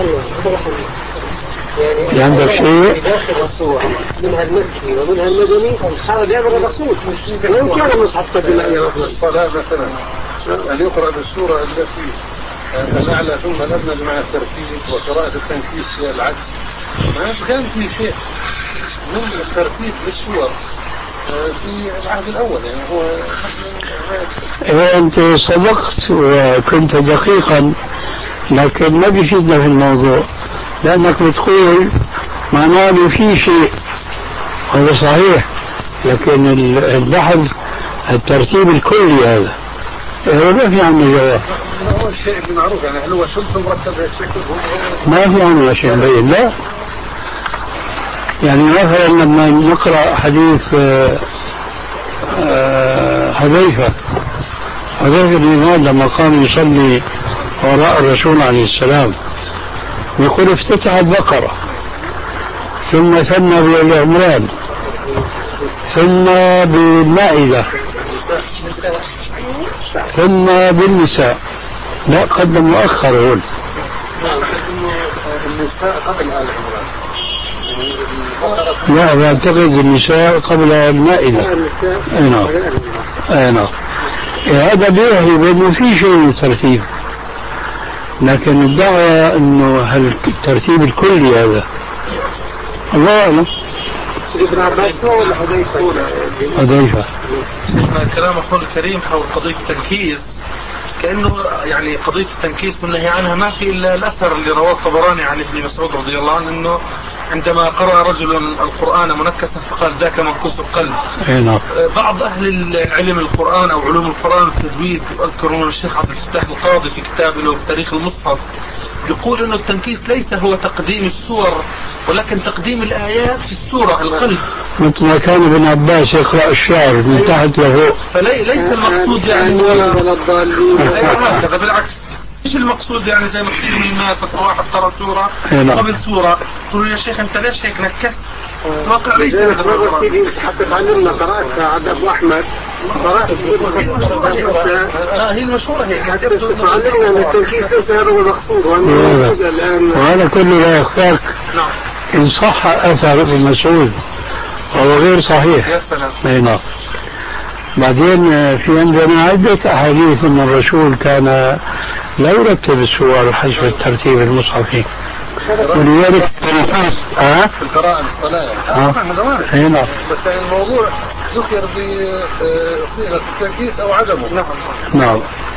يعني عندك شيء داخل السورة منها المكي ومنها المدني هذا بيعمل الرسول، وإن كان المصحف ترجمة أصلا. الصلاة مثلا أن يقرأ بالسورة التي الأعلى ثم الأدنى مع الترتيب، وقراءة التنكيس العكس. ما كان في شيء من الترتيب للسور في العهد الأول، يعني هو إيه. أنت صدقت وكنت دقيقا، لكن ما بيفيدنا في الموضوع، لأنك بتقول معناه أنه في شيء، هذا صحيح، لكن البحث الترتيب الكلي هذا هو ما في عنه جواب. هو الشيء المعروف، يعني هل هو سلطة مرتب بهالشكل؟ ما في عنه شيء مبين. لا، يعني مثلا لما نقرأ حديث حذيفة حذيفة بن اليمان لما قام يصلي وراء الرسول عليه السلام يقول افتتح البقرة ثم ثنى بالعمران ثم بالمائدة ثم بالنساء. لا، قدم مؤخر هون. النساء قبل آل عمران. لا أعتقد النساء قبل المائدة. أي نعم أي نعم. هذا بيوحي بأنه في شيء من الترتيب، لكن الدعوة أنه هل الترتيب الكلي هذا الله أعلم. ابن عباس ولا حذيفة؟ حذيفة. كلام أخونا الكريم حول قضية التنكيس كأنه يعني قضية التنكيس والنهي عنها ما في إلا الأثر اللي رواه الطبراني عن ابن مسعود رضي الله عنه أنه عندما قرأ رجل القرآن منكسا فقال ذاك منكوس القلب. بعض أهل علم القرآن أو علوم القرآن التجويد أذكرون الشيخ عبد الفتاح القاضي في كتاب له تاريخ المصحف يقول أنه التنكيس ليس هو تقديم السور ولكن تقديم الآيات في السورة القلب، مثل ما كان ابن عباس يقرأ الشعر من تحت لفوق. فليس المقصود يعني هذا بالعكس. ايش المقصود يعني زي ما كثير من الناس واحد قرأ سورة قبل سورة تقول يا شيخ انت ليش هيك نكست؟ الواقع ليس هذا القرآن. حسب علمنا قرأت عبد أبو أحمد قرأت هي المشهورة هيك علمنا أن التنكيس ليس هذا هو المقصود وهذا كله لا يخفاك. نعم. إن صح أثر ابن مسعود وهو غير صحيح. يا سلام. نعم. بعدين في عندنا عدة أحاديث أن الرسول كان لا يرتب السور حسب الترتيب المصحفي، ولذلك في القراءة الصلاة هنا نعم. بس الموضوع ذكر بصيغة التنكيس أو عدمه. نعم نعم.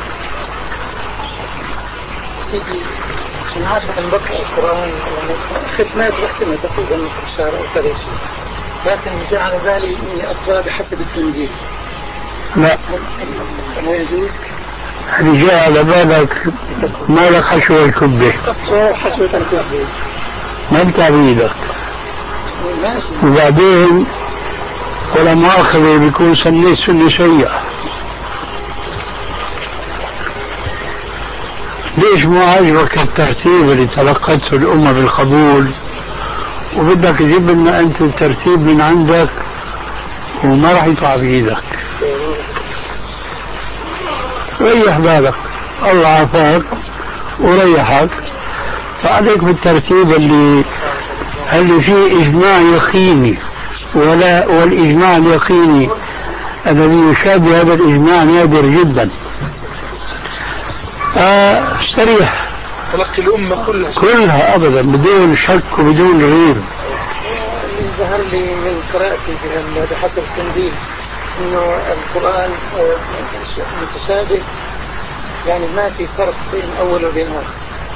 سيدي عشان عارف أن بقرأ القرآن يعني ختمات بختمة تقريبا في شهر أو ثلاث شهور، لكن جاء على بالي إني أقرأ بحسب التنزيل. لا ما يجوز. اللي جاء على بالك ما لك حشو الكبة. حشوة الكبة. ما انت بيدك. ماشي. وبعدين ولا مؤاخذة بيكون سنيت سنة سيئة. ليش ما عجبك الترتيب اللي تلقته الأمة بالقبول وبدك تجيب لنا أنت الترتيب من عندك وما راح يطلع بإيدك؟ ريح بالك، الله عافاك وريحك، فعليك بالترتيب اللي اللي فيه إجماع يقيني، ولا والإجماع اليقيني الذي يشابه هذا الإجماع نادر جدا. استريح. تلقي الأمة كلها كلها أبدا بدون شك وبدون ريب. اللي ظهر لي من قراءتي بحسب التنزيل إنه القرآن متشابه، يعني ما في فرق بين أول وبين آخر.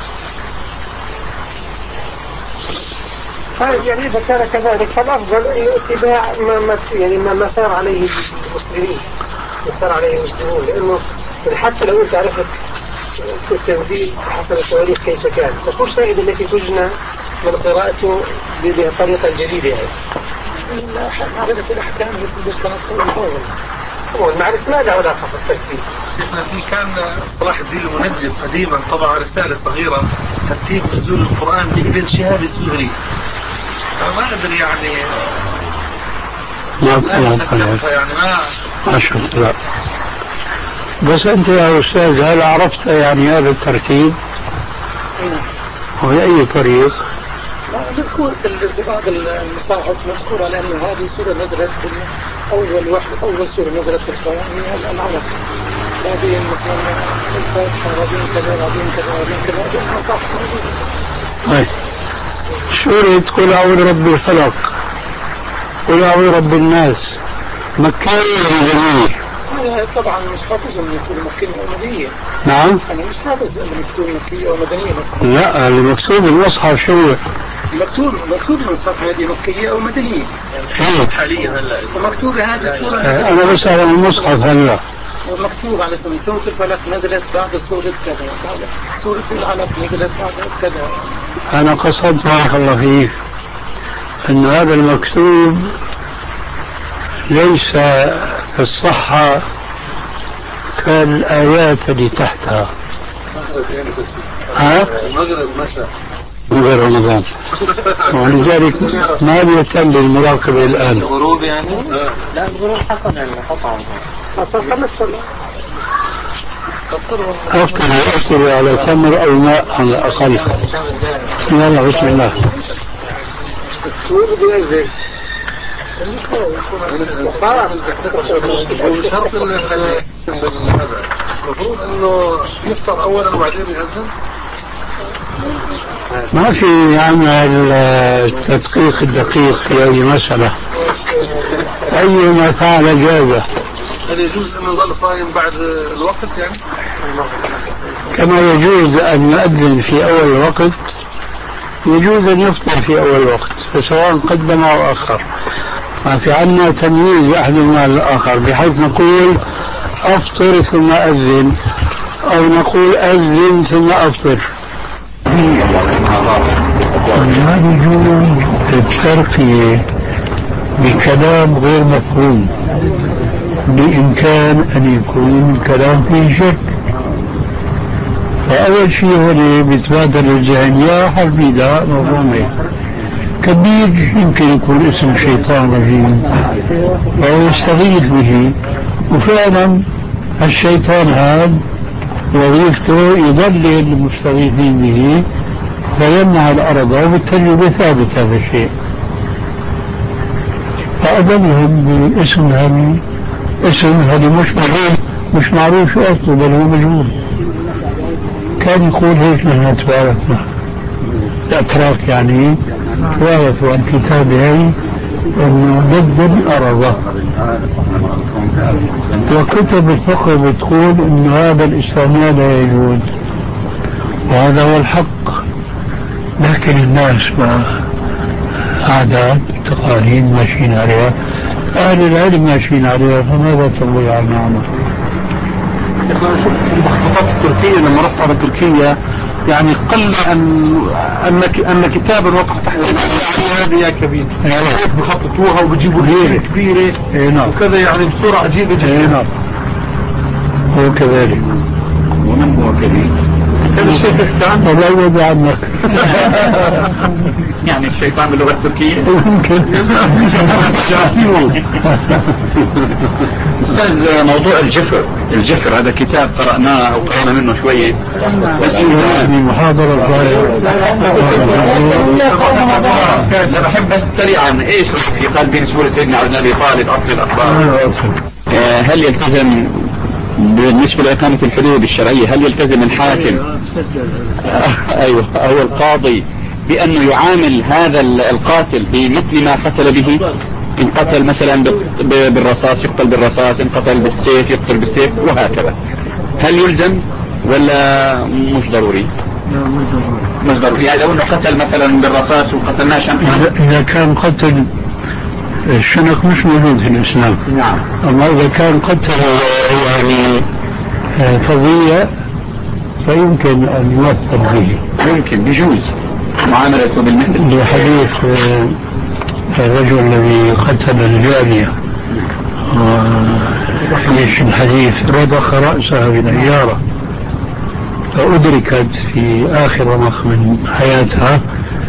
طيب يعني إذا كان كذلك فالأفضل اتباع ما يعني ما صار عليه المسلمين ما صار عليه المسلمون، لأنه حتى لو أنت عرفت التنزيل حسب التواريخ كيف كان فكل فائدة التي تجنى من قراءته بطريقة جديدة يعني. معرفة الأحكام التي كانت أول هو المعرفة ما له علاقة بالترتيب. في كان صلاح الدين المنجد قديما طبع رسالة صغيرة ترتيب نزول القرآن لابن شهاب الزهري، فما أدري يعني ما أتذكرها يعني ما ما شفت. بس أنت يا أستاذ هل عرفت يعني هذا الترتيب وبأي طريق؟ مذكور في بعض المصاحف مذكور على أن هذه سورة نزلت أول واحد أول سورة نزلت في القرآن هي العلق، بعدين مثلا الفاتحة بعدين كذا بعدين كذا بعدين كذا هذه المصاحف موجودة. سورة قل أعوذ برب الفلق، قل أعوذ برب الناس، مكية ومدنية؟ طبعا مش حافظ أن يكون مكية ومدنية. نعم. أنا مش حافظ أن يكون مكية ومدنية. لا اللي مكتوب المصحف شو؟ مكتوب مكتوب المصحف هذه مكية أو مدنية. حاليا هلا. ومكتوب هذه السورة. أنا بسأل عن المصحف هلا. ومكتوب على اسم سورة الفلق نزلت بعد سورة كذا، بعد سورة العلق نزلت بعد كذا. أنا قصدت بارك الله فيك أن هذا المكتوب ليس في الصحة كالآيات اللي تحتها. ها؟ المغرب مشى غير رمضان، ولذلك ما بيهتم بالمراقبة الآن. الغروب يعني؟ لا الغروب حصل يعني قطعا حصل خمس صلاة. أفطر أفطر على تمر أو ماء على الأقل. يلا بسم الله. شو بده يأذن؟ وشرط المفروض انه يفطر اولا وبعدين يأذن. ما في عمل التدقيق الدقيق في أي مسألة، أي ما فعل جازه. هل يجوز أن يظل صائم بعد الوقت يعني؟ كما يجوز أن يؤذن في أول الوقت يجوز أن يفطر في أول الوقت، فسواء قدم أو أخر. ما في عنا تمييز أحدهما الآخر بحيث نقول أفطر ثم أذن، أو نقول أذن ثم أفطر. لا يجوز الترقية بكلام غير مفهوم، بإمكان أن يكون الكلام فيه شك. فأول شيء هو بيتبادر الذهن يا حربي لا مفهومه كبير، يمكن يكون اسم شيطان رجيم أو يستغيث به، وفعلا الشيطان هذا وظيفته يضلل المستغيثين به فيمنع الأرض، وبالتالي ثابت هذا الشيء. فأضلهم باسم هذا اسم هذا مش معروف، مش معروف شو أصله، بل هو مجهول. كان يقول هيك نحن تباركنا الأتراك يعني رواية عن كتابه أنه ضد الأرض، وكتب الفقه بتقول أن هذا الاستعمال لا يجوز، وهذا هو الحق. لكن الناس ما عادات تقاليد ماشيين عليها، أهل العلم ماشيين عليها، فماذا تقول عن عمر؟ المخطوطات التركية لما رحت على تركيا يعني قل أن أن أن كتابا وقع تحت هذه يا كبير بخططوها وبجيبوا ليلة كبيرة وكذا يعني بصورة عجيبة جدا. هو كذلك. ومن هو كبير؟ هذا الشيء تحت عنه لا يوضع عنك. يعني الشيطان باللغة التركية يمكن. أستاذ، موضوع الجفر الجفر هذا كتاب قرأناه أو قرأنا منه شوية اسمه محاضرة أنا بحب بس سريعا إيش في قال بين سورة سيدنا علي بن أبي طالب أصل الأخبار. هل يلتزم بالنسبة لإقامة الحدود الشرعية هل يلتزم الحاكم أيوة أو القاضي بأنه يعامل هذا القاتل بمثل ما قتل به؟ إن قتل مثلا بالرصاص يقتل بالرصاص، إن قتل بالسيف يقتل بالسيف، وهكذا. هل يلزم ولا مش ضروري؟ مش ضروري. يعني لو انه قتل مثلا بالرصاص وقتلناه شنقا، إذا كان قتل الشنق مش موجود في الإسلام. نعم. أما إذا كان قتل يعني فظيع فيمكن أن يوثق به، يمكن بجوز معاملته بالمثل. لحديث الرجل الذي قتل الجارية وحديث الحديث رضخ رأسها بنيارة فأدركت في آخر رمق من حياتها،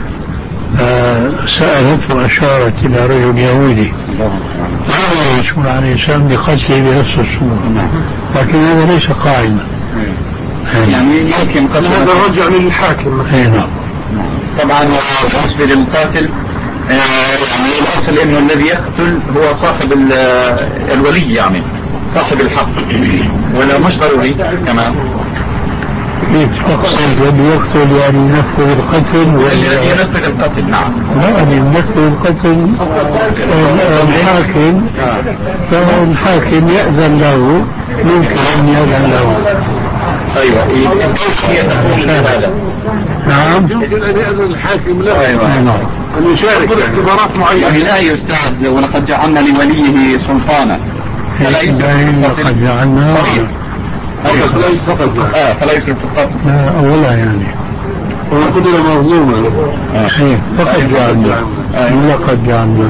سألت وأشارت إلى رجل يهودي أمر الرسول عليه السلام بقتله بنفس الصورة، لكن هذا ليس قائما. يعني يمكن قتل هذا رجع من الحاكم. طبعا بالنسبة للقاتل يعني الأصل إنه الذي يقتل هو صاحب الولي، يعني صاحب الحق، ولا مش ضروري كمان. كيف تقصد الذي يقتل يعني ينفذ القتل؟ الذي ينفذ القتل نعم. لا يعني ينفذ القتل الحاكم، فالحاكم يأذن له، ممكن أن يأذن له. أيوة هي تقول هذا. نعم. يجب أن يأذن الحاكم له. أيوة. أن يشارك اختبارات معينة. يعني لا يستاذ ولقد جعلنا لوليه سلطانا. فلا يسرف قد جعلنا فلا يسرف اه فلا يسرف في القتل. لا أولا يعني هو قدر مظلوما. فقد جعلنا لقد جعلنا.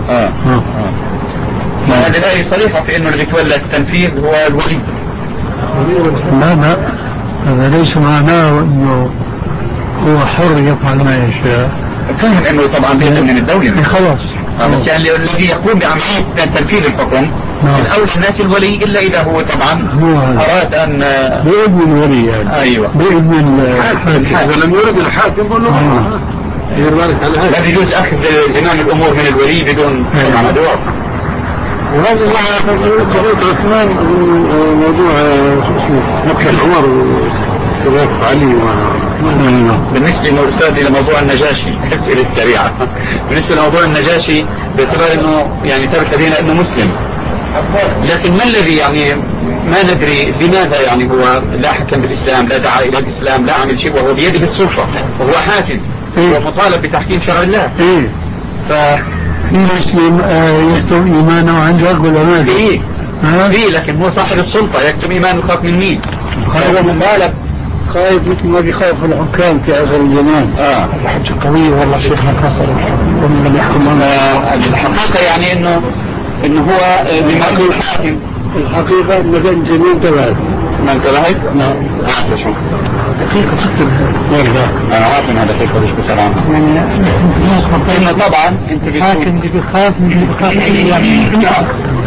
هذه الآية صريحة في إنه اللي يتولى التنفيذ هو الولي. لا لا، هذا ليس معناه إنه هو حر يفعل ما يشاء. فهم إنه طبعا بيد من الدولة. خلاص. بس يعني الذي يقوم بعملية تنفيذ الحكم من أول الناس الولي، إلا إذا هو طبعا أراد أن بإذن الولي يعني. أيوة بإذن الحاكم. إذا لم يرد الحاكم قل له لا يجوز أخذ زمام الأمور من الولي بدون دور. وهذا موضوع عثمان موضوع مقتل عمر وخلاف علي. بالنسبة للأستاذ لموضوع النجاشي أسئلة سريعة. بالنسبة لموضوع النجاشي باعتبار أنه يعني ثبت لدينا أنه مسلم، لكن ما الذي يعني ما ندري لماذا يعني هو لا حكم بالإسلام، لا دعا إلى الإسلام، لا عمل شيء، وهو بيده السلطة وهو حاكم ومطالب بتحكيم شرع الله. ف في مسلم يكتم إيمانه عندك ولا ما؟ فيه فيه لكن هو صاحب السلطة يكتم إيمانه يخاف من مين؟ هو مطالب خايف مثل ما بيخاف الحكام في آخر الزمان. اه الحجة قوية والله شيخنا كسر ومن لم يحكم. الحقيقة يعني إنه إنه هو بما يقول حاكم. الحقيقة مثلا جميل ثلاث ما انتبهت؟ نعم. عارف شو؟ دقيقة جدا والله. أنا عارف إنها دقيقة مش بسلامة. يعني إنه طبعا أنت الحاكم اللي بيخاف من اللي بيخاف يعني.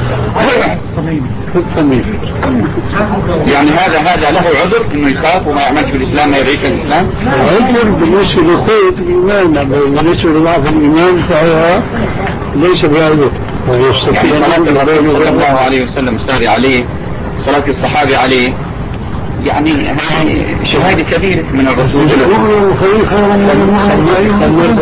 يعني هذا هذا له عذر إنه يخاف وما يعملش بالإسلام، ما يعيش الإسلام. عذر بالنسبة لقوة الإيمان، بالنسبة لضعف الإيمان فهو ليس بعذر. يعني صلاة الرسول صلى الله عليه وسلم أستاذ عليه، صلاة الصحابة عليه، يعني هذه شهادة كبيرة من الرسول. يقولوا خير خير من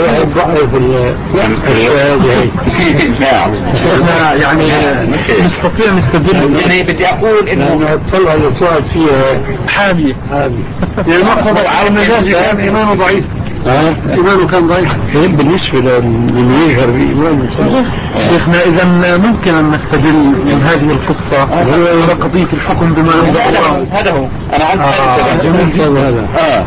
الشهادة. يعني نستطيع نستدل. يعني بدي أقول إنه الطلعة اللي طلعت فيها حامية حامية. يعني ما خبر على النجاشي كان إيمانه ضعيف. ها إيمانه كان ضعيف بالنسبة لمن يجهر بإيمانه. شيخنا إذا ممكن أن نستدل من هذه القصة على قضية الحكم بما أنزل الله. هذا هو أنا عندي هذا جميل هذا. آه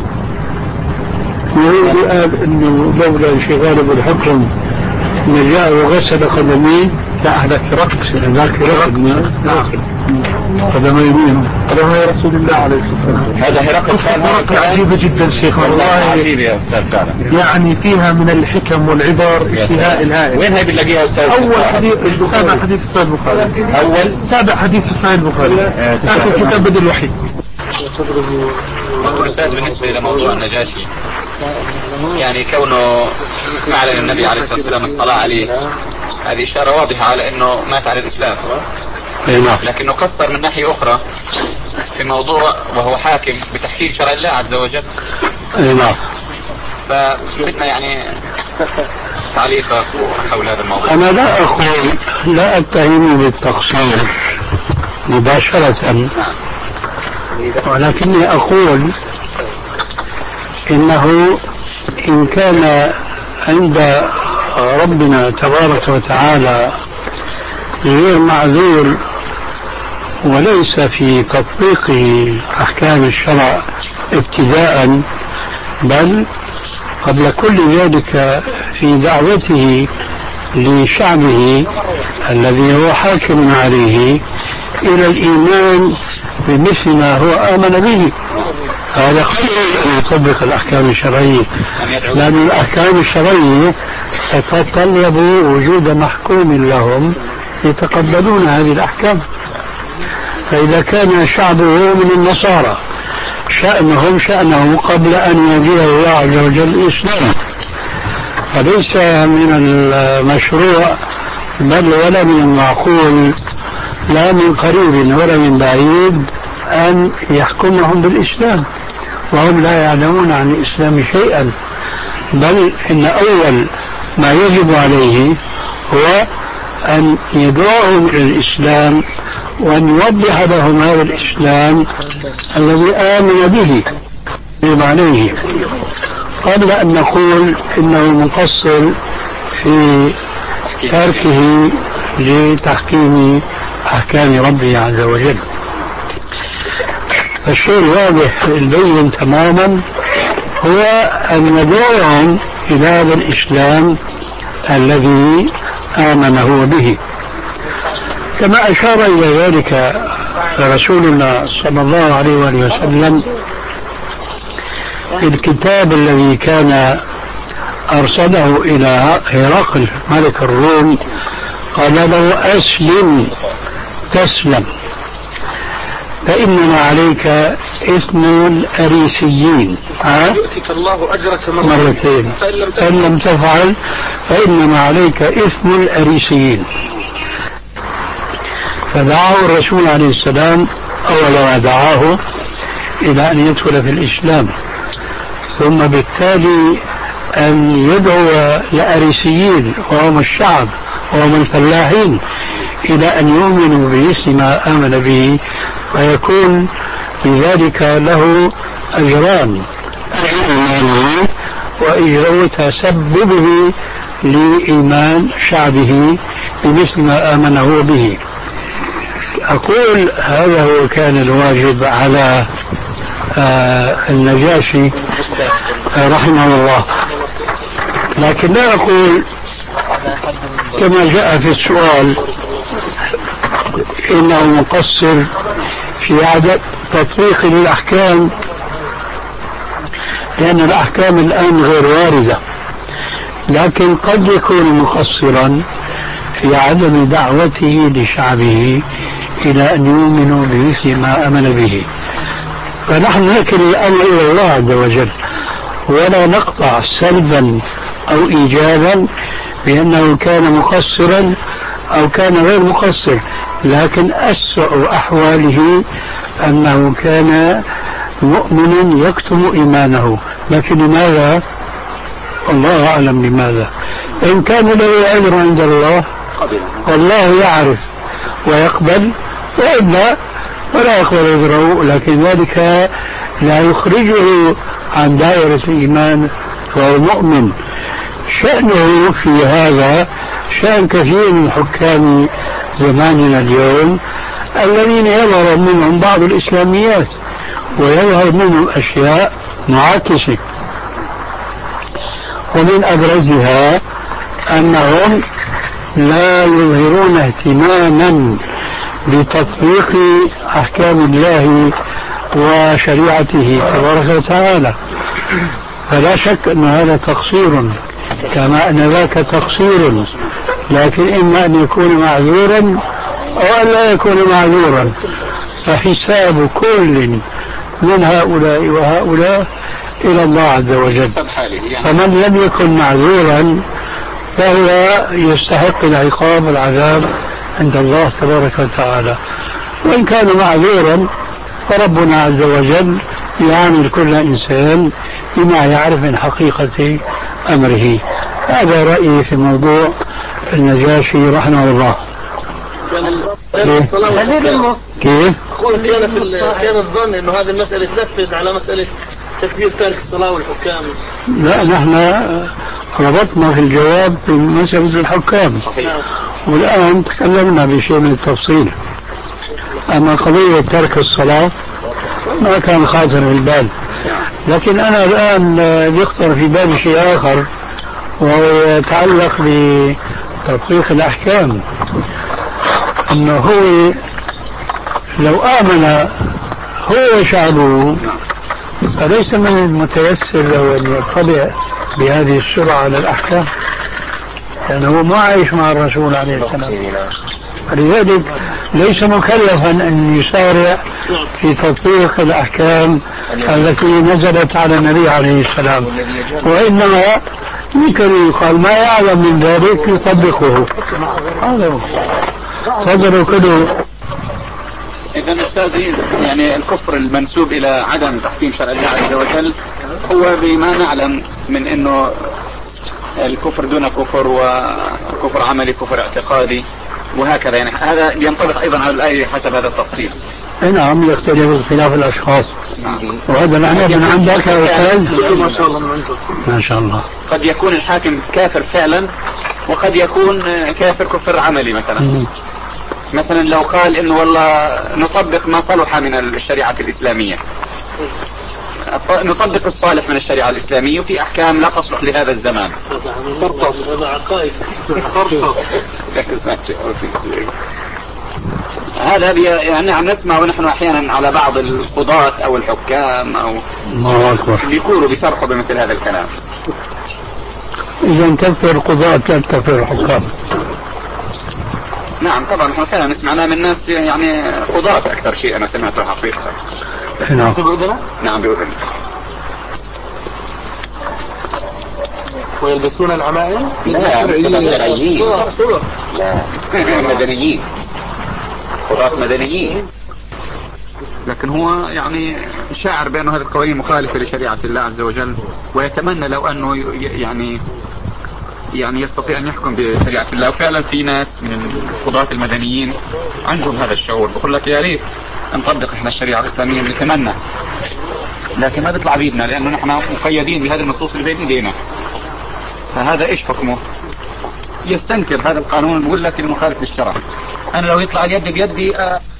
يقول قال إنه لولا انشغاله بالحكم نجاء وغسل قدميه. لا هذا كرقص هذاك رقص قدمي مين؟ قدمي رسول الله عليه الصلاة والسلام. هذا هرقل قصة عجيبة جدا شيخ والله عجيبة يا أستاذ فعلا. يعني فيها من الحكم والعبر اشتهاء الهائل. وين هاي بنلاقيها أستاذ؟ أول حديث سابع حديث في صحيح البخاري. أول سابع حديث في صحيح البخاري. آخر كتاب بدء الوحي. أستاذ بالنسبة إلى موضوع النجاشي، يعني كونه أعلن النبي عليه الصلاة والسلام الصلاة عليه، هذه إشارة واضحة على أنه مات على الإسلام. لكنه قصر من ناحية أخرى في موضوع وهو حاكم بتحكيم شرع الله عز وجل. نعم. فبدنا يعني تعليقك حول هذا الموضوع. أنا لا أقول لا أتهم بالتقصير مباشرة، ولكني أقول إنه إن كان عند ربنا تبارك وتعالى غير معذور وليس في تطبيقه أحكام الشرع ابتداء، بل قبل كل ذلك في دعوته لشعبه الذي هو حاكم عليه إلى الإيمان بمثل ما هو آمن به، هذا قبل أن يطبق الأحكام الشرعية، لأن الأحكام الشرعية تتطلب وجود محكوم لهم يتقبلون هذه الأحكام. فإذا كان شعبه من النصارى شأنهم شأنه قبل أن يجيء الله عز وجل الإسلام، فليس من المشروع بل ولا من المعقول لا من قريب ولا من بعيد أن يحكمهم بالإسلام وهم لا يعلمون عن الإسلام شيئا، بل إن أول ما يجب عليه هو أن يدعوهم إلى الإسلام وأن يوضح لهم هذا الإسلام الذي آمن به بمعنيه قبل أن نقول إنه مقصر في تركه لتحكيم أحكام ربه عز وجل. الشيء الواضح البين تماما هو أن ندعوهم إلى هذا الإسلام الذي آمن هو به، كما أشار إلى ذلك رسولنا صلى الله عليه وآله وسلم في الكتاب الذي كان أرسله إلى هرقل ملك الروم، قال له أسلم تسلم. فإنما عليك إثم الأريسيين. يؤتك الله أجرك مرتين فإن لم تفعل فإنما عليك إثم الأريسيين. فدعاه الرسول عليه السلام أول ما دعاه إلى أن يدخل في الإسلام، ثم بالتالي أن يدعو الأريسيين وهم الشعب وهم الفلاحين إلى أن يؤمنوا باسم ما آمن به، ويكون بذلك له أجران: أجر وأجر تسببه لإيمان شعبه بمثل ما آمنه به. أقول هذا هو كان الواجب على آه النجاشي رحمه الله، لكن لا أقول كما جاء في السؤال إنه مقصر في عدم تطبيق الأحكام، لأن الأحكام الآن غير واردة، لكن قد يكون مقصرا في عدم دعوته لشعبه إلى أن يؤمنوا بمثل ما آمن به. فنحن نكل الأمر إلى الله عز وجل، ولا نقطع سلبا أو إيجابا بأنه كان مقصرا أو كان غير مقصر، لكن أسوأ أحواله أنه كان مؤمنا يكتم إيمانه. لكن لماذا؟ الله أعلم لماذا. إن كان له عذر عند الله والله يعرف ويقبل، وإلا ولا يقبل عذره، لكن ذلك لا يخرجه عن دائرة الإيمان، فهو مؤمن. شأنه في هذا شأن كثير من حكام زماننا اليوم الذين يظهر منهم بعض الإسلاميات ويظهر منهم أشياء معاكسة، ومن أبرزها أنهم لا يظهرون اهتماما بتطبيق أحكام الله وشريعته تبارك وتعالى. فلا شك أن هذا تقصير كما أن ذاك تقصير، لكن إما أن يكون معذورا أو أن لا يكون معذورا، فحساب كل من هؤلاء وهؤلاء إلى الله عز وجل. فمن لم يكن معذورا فهو يستحق العقاب والعذاب عند الله تبارك وتعالى، وإن كان معذورا فربنا عز وجل يعامل كل إنسان بما يعرف من حقيقة أمره. هذا رأيي في موضوع النجاشي رحمه الله. كيف؟ أقول كان في كان الظن إنه هذه المسألة تنفذ على مسألة تكبير تارك الصلاة والحكام. لا، نحن ربطنا في الجواب في مسألة الحكام، والآن تكلمنا بشيء من التفصيل. أما قضية ترك الصلاة ما كان خاطر في البال، لكن أنا الآن يخطر في بالي شيء آخر، وهو يتعلق بتطبيق الأحكام. أنه هو لو آمن هو شعبه فليس من المتيسر له أن يطلع بهذه السرعة على الأحكام، لأنه ما عايش مع الرسول عليه السلام، لذلك ليس مكلفا أن يسارع في تطبيق الأحكام التي نزلت على النبي عليه السلام، وإنما يمكن يقال ما يعلم من ذلك يطبقه. هذا هو صدر كله. إذا أستاذي يعني الكفر المنسوب إلى عدم تحكيم شرع الله عز وجل هو بما نعلم من إنه الكفر دون كفر، وكفر عملي كفر اعتقادي وهكذا، يعني هذا ينطبق أيضا على الآية حسب هذا التفصيل. نعم، يختلف اختلاف الأشخاص. نعم. وهذا نحن من عندك يا أستاذ ما شاء الله من عندك. ما شاء الله. قد يكون الحاكم كافر فعلا، وقد يكون كافر كفر عملي مثلا. م- مثلا لو قال إنه والله نطبق ما صلح من الشريعة الإسلامية، نطبق الصالح من الشريعة الإسلامية وفي أحكام لا تصلح لهذا الزمان. هذا عقائد. هذا يعني عم نسمع ونحن أحيانا على بعض القضاة أو الحكام أو بيقولوا بيصرحوا بمثل هذا الكلام. إذا كفر القضاة لا تكفر الحكام. نعم طبعا احنا فعلا سمعناه من ناس يعني قضاة اكثر شيء انا سمعته حقيقة. نعم بأذنه؟ نعم بأذن. ويلبسون العمائم؟ لا مش شرعيين، لا مدنيين، قضاة مدنيين. لكن هو يعني شاعر بأنه هذه القوانين مخالفة لشريعة الله عز وجل، ويتمنى لو أنه يعني يعني يستطيع أن يحكم بشريعة الله. وفعلا في ناس من القضاة المدنيين عندهم هذا الشعور، بقول لك يا ريت نطبق احنا الشريعة الإسلامية، نتمنى، لكن ما بيطلع بيدنا لأنه نحن مقيدين بهذه النصوص اللي بين ايدينا. فهذا ايش حكمه؟ يستنكر هذا القانون، بقول لك المخالف للشرع. أنا لو يطلع يدي بيدي